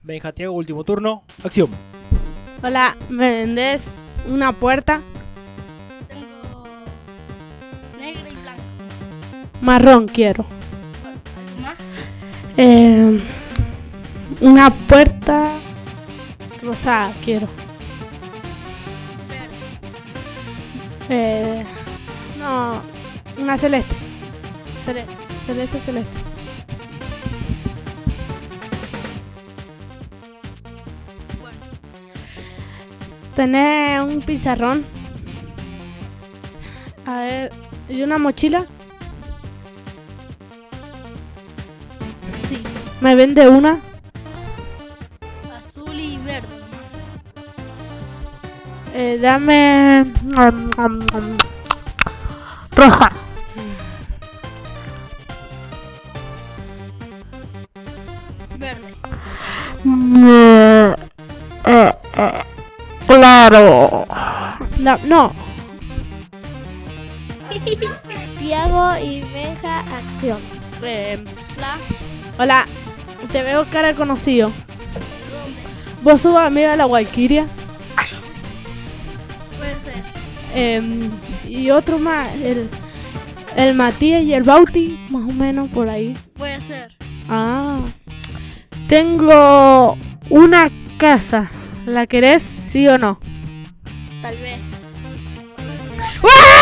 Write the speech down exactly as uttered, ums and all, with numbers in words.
Benja, Tiago, último turno. Acción. Hola, ¿me vendés una puerta? Tengo negra y blanca. Marrón quiero. ¿Algo más? Eh, una puerta rosada quiero. Verde. Eh, no, una celeste. Celeste, celeste, celeste. Bueno, Tenés un pizarrón. A ver, ¿y una mochila? sí. ¿Me vende una? Azul y verde. Eh, dame... um, um, um, roja. Verde. Mm, eh, eh, claro. No, no. Tiago y Benja, acción. Eh, La. hola, te veo cara conocido. ¿Dónde? ¿Vos sos amiga de la Valkyria? Puede ser. Eh, y otro más, el, el Matías y el Bauti, más o menos por ahí. Puede ser. Ah, tengo una casa. ¿La querés, sí o no? Tal vez. ¡Ah!